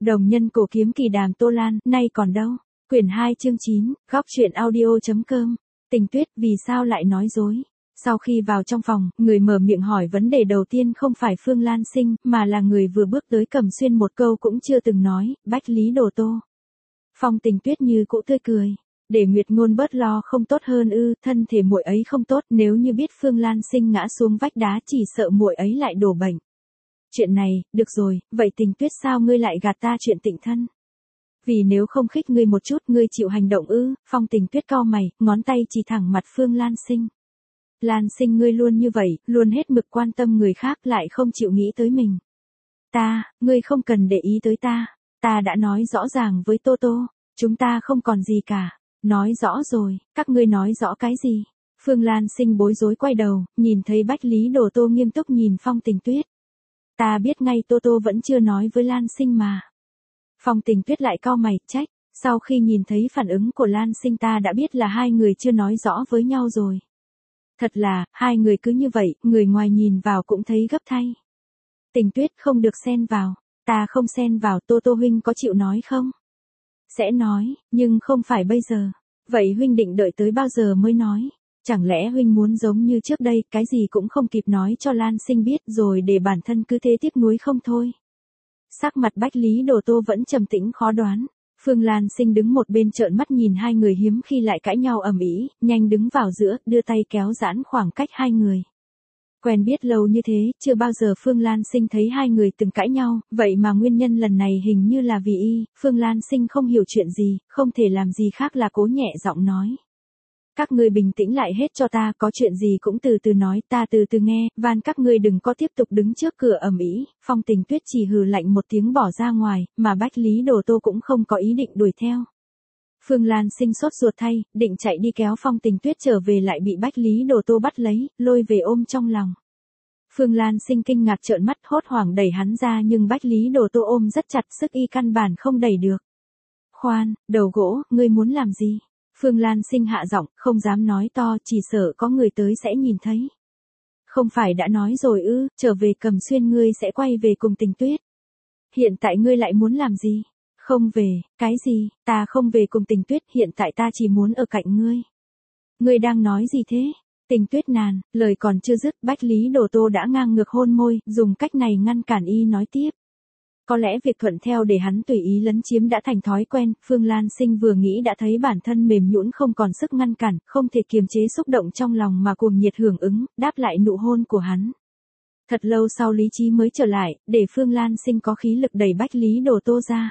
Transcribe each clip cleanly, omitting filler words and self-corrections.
Đồng nhân cổ kiếm kỳ đàm Tô Lan, nay còn đâu? Quyển 2 chương 9, góc truyện audio.com. Tình Tuyết vì sao lại nói dối? Sau khi vào trong phòng, người mở miệng hỏi vấn đề đầu tiên không phải Phương Lan Sinh, mà là người vừa bước tới Cẩm Xuyên một câu cũng chưa từng nói, Bách Lý Đồ Tô. Phong Tình Tuyết như cũ tươi cười. Để Nguyệt Ngôn bớt lo không tốt hơn ư? Thân thể muội ấy không tốt, nếu như biết Phương Lan Sinh ngã xuống vách đá chỉ sợ muội ấy lại đổ bệnh. Chuyện này, được rồi, vậy Tình Tuyết sao ngươi lại gạt ta chuyện Tịnh thân? Vì nếu không khích ngươi một chút ngươi chịu hành động ư? Phong Tình Tuyết cau mày, ngón tay chỉ thẳng mặt Phương Lan Sinh. Lan Sinh ngươi luôn như vậy, luôn hết mực quan tâm người khác lại không chịu nghĩ tới mình. Ngươi không cần để ý tới ta. Ta đã nói rõ ràng với Tô Tô, chúng ta không còn gì cả. Nói rõ rồi, các ngươi nói rõ cái gì? Phương Lan Sinh bối rối quay đầu, nhìn thấy Bách Lý Đồ Tô nghiêm túc nhìn Phong Tình Tuyết. Ta biết ngay Tô Tô vẫn chưa nói với Lan Sinh mà. Phong Tình Tuyết lại cau mày, trách. Sau khi nhìn thấy phản ứng của Lan Sinh ta đã biết là hai người chưa nói rõ với nhau rồi. Thật là, hai người cứ như vậy, người ngoài nhìn vào cũng thấy gấp thay. Tình Tuyết không được xen vào. Ta không xen vào, Tô Tô huynh có chịu nói không? Sẽ nói, nhưng không phải bây giờ. Vậy huynh định đợi tới bao giờ mới nói? Chẳng lẽ huynh muốn giống như trước đây, cái gì cũng không kịp nói cho Lan Sinh biết rồi để bản thân cứ thế tiếc nuối không thôi? Sắc mặt Bách Lý Đồ Tô vẫn trầm tĩnh khó đoán. Phương Lan Sinh đứng một bên trợn mắt nhìn hai người hiếm khi lại cãi nhau ầm ĩ, nhanh đứng vào giữa, đưa tay kéo giãn khoảng cách hai người. Quen biết lâu như thế, chưa bao giờ Phương Lan Sinh thấy hai người từng cãi nhau, vậy mà nguyên nhân lần này hình như là vì Phương Lan Sinh không hiểu chuyện gì, không thể làm gì khác là cố nhẹ giọng nói. Các ngươi bình tĩnh lại hết cho ta, có chuyện gì cũng từ từ nói, ta từ từ nghe, van các ngươi đừng có tiếp tục đứng trước cửa ầm ĩ. Phong Tình Tuyết chỉ hừ lạnh một tiếng bỏ ra ngoài, mà Bách Lý Đồ Tô cũng không có ý định đuổi theo. Phương Lan Sinh sốt ruột thay, định chạy đi kéo Phong Tình Tuyết trở về lại bị Bách Lý Đồ Tô bắt lấy, lôi về ôm trong lòng. Phương Lan Sinh kinh ngạc trợn mắt hốt hoảng đẩy hắn ra nhưng Bách Lý Đồ Tô ôm rất chặt sức y căn bản không đẩy được. Khoan, đầu gỗ, ngươi muốn làm gì? Phương Lan Sinh hạ giọng, không dám nói to, chỉ sợ có người tới sẽ nhìn thấy. Không phải đã nói rồi ư, trở về Cẩm Xuyên ngươi sẽ quay về cùng Tình Tuyết. Hiện tại ngươi lại muốn làm gì? Không về, cái gì? Ta không về cùng Tình Tuyết, hiện tại ta chỉ muốn ở cạnh ngươi. Ngươi đang nói gì thế? Tình Tuyết nàn, lời còn chưa dứt, Bách Lý Đồ Tô đã ngang ngược hôn môi, dùng cách này ngăn cản y nói tiếp. Có lẽ việc thuận theo để hắn tùy ý lấn chiếm đã thành thói quen, Phương Lan Sinh vừa nghĩ đã thấy bản thân mềm nhũn không còn sức ngăn cản, không thể kiềm chế xúc động trong lòng mà cuồng nhiệt hưởng ứng, đáp lại nụ hôn của hắn. Thật lâu sau lý trí mới trở lại, để Phương Lan Sinh có khí lực đẩy Bách Lý Đồ Tô ra.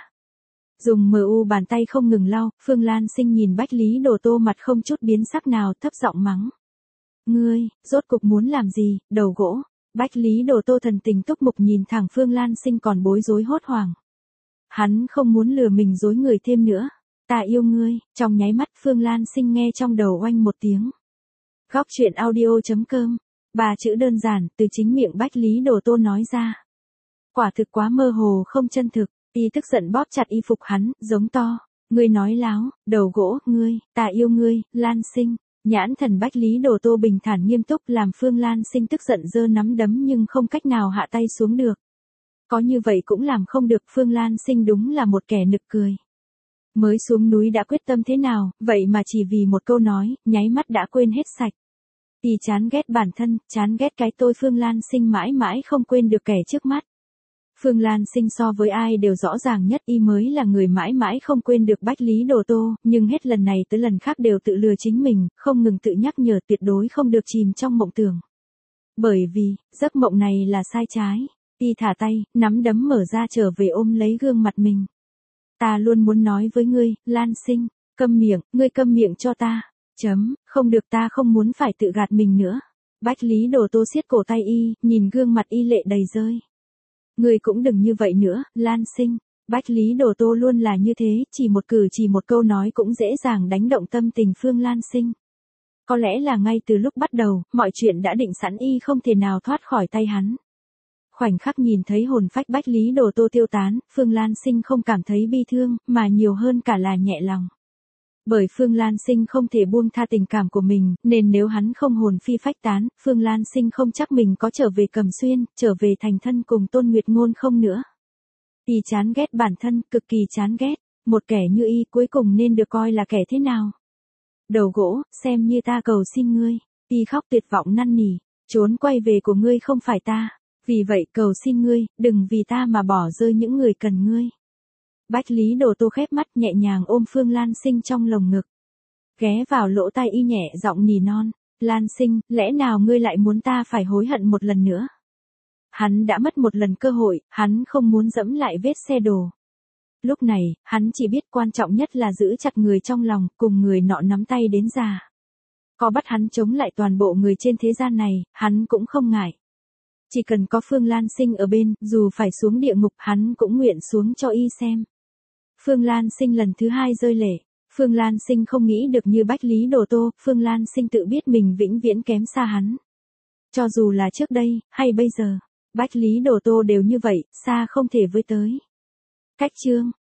Dùng bàn tay không ngừng lau, Phương Lan Sinh nhìn Bách Lý Đồ Tô mặt không chút biến sắc nào, thấp giọng mắng. Ngươi, rốt cục muốn làm gì, đầu gỗ? Bách Lý Đồ Tô thần tình túc mục nhìn thẳng Phương Lan Sinh còn bối rối hốt hoảng. Hắn không muốn lừa mình dối người thêm nữa. Ta yêu ngươi, trong nháy mắt Phương Lan Sinh nghe trong đầu oanh một tiếng. Góc truyện audio.com. 3 chữ đơn giản từ chính miệng Bách Lý Đồ Tô nói ra. Quả thực quá mơ hồ không chân thực, y tức giận bóp chặt y phục hắn, giống to. Ngươi nói láo, đầu gỗ, ngươi, ta yêu ngươi, Lan Sinh. Nhãn thần Bách Lý Đồ Tô bình thản nghiêm túc làm Phương Lan Sinh tức giận giơ nắm đấm nhưng không cách nào hạ tay xuống được. Có như vậy cũng làm không được, Phương Lan Sinh đúng là một kẻ nực cười. Mới xuống núi đã quyết tâm thế nào, vậy mà chỉ vì một câu nói, nháy mắt đã quên hết sạch. Y chán ghét bản thân, chán ghét cái tôi Phương Lan Sinh mãi mãi không quên được kẻ trước mắt. Phương Lan Sinh so với ai đều rõ ràng nhất y mới là người mãi mãi không quên được Bách Lý Đồ Tô, nhưng hết lần này tới lần khác đều tự lừa chính mình, không ngừng tự nhắc nhở tuyệt đối không được chìm trong mộng tưởng. Bởi vì, giấc mộng này là sai trái, y thả tay, nắm đấm mở ra trở về ôm lấy gương mặt mình. Ta luôn muốn nói với ngươi, Lan Sinh, câm miệng, ngươi câm miệng cho ta, không được ta không muốn phải tự gạt mình nữa. Bách Lý Đồ Tô siết cổ tay y, nhìn gương mặt y lệ đầy rơi. Ngươi cũng đừng như vậy nữa, Lan Sinh. Bách Lý Đồ Tô luôn là như thế, chỉ một cử chỉ một câu nói cũng dễ dàng đánh động tâm tình Phương Lan Sinh. Có lẽ là ngay từ lúc bắt đầu, mọi chuyện đã định sẵn y không thể nào thoát khỏi tay hắn. Khoảnh khắc nhìn thấy hồn phách Bách Lý Đồ Tô tiêu tán, Phương Lan Sinh không cảm thấy bi thương, mà nhiều hơn cả là nhẹ lòng. Bởi Phương Lan Sinh không thể buông tha tình cảm của mình, nên nếu hắn không hồn phi phách tán, Phương Lan Sinh không chắc mình có trở về Cẩm Xuyên, trở về thành thân cùng Tôn Nguyệt Ngôn không nữa. Y chán ghét bản thân, cực kỳ chán ghét. Một kẻ như y cuối cùng nên được coi là kẻ thế nào? Đầu gỗ, xem như ta cầu xin ngươi. Y khóc tuyệt vọng năn nỉ. Trốn quay về của ngươi không phải ta. Vì vậy cầu xin ngươi, đừng vì ta mà bỏ rơi những người cần ngươi. Bách Lý Đồ Tô khép mắt nhẹ nhàng ôm Phương Lan Sinh trong lồng ngực. Ghé vào lỗ tai y nhẹ giọng nỉ non. Lan Sinh, lẽ nào ngươi lại muốn ta phải hối hận một lần nữa? Hắn đã mất một lần cơ hội, hắn không muốn dẫm lại vết xe đổ. Lúc này, hắn chỉ biết quan trọng nhất là giữ chặt người trong lòng, cùng người nọ nắm tay đến già. Có bắt hắn chống lại toàn bộ người trên thế gian này, hắn cũng không ngại. Chỉ cần có Phương Lan Sinh ở bên, dù phải xuống địa ngục hắn cũng nguyện xuống cho y xem. Phương Lan Sinh lần thứ 2 rơi lệ. Phương Lan Sinh không nghĩ được như Bách Lý Đồ Tô, Phương Lan Sinh tự biết mình vĩnh viễn kém xa hắn. Cho dù là trước đây, hay bây giờ, Bách Lý Đồ Tô đều như vậy, xa không thể với tới. Cách chương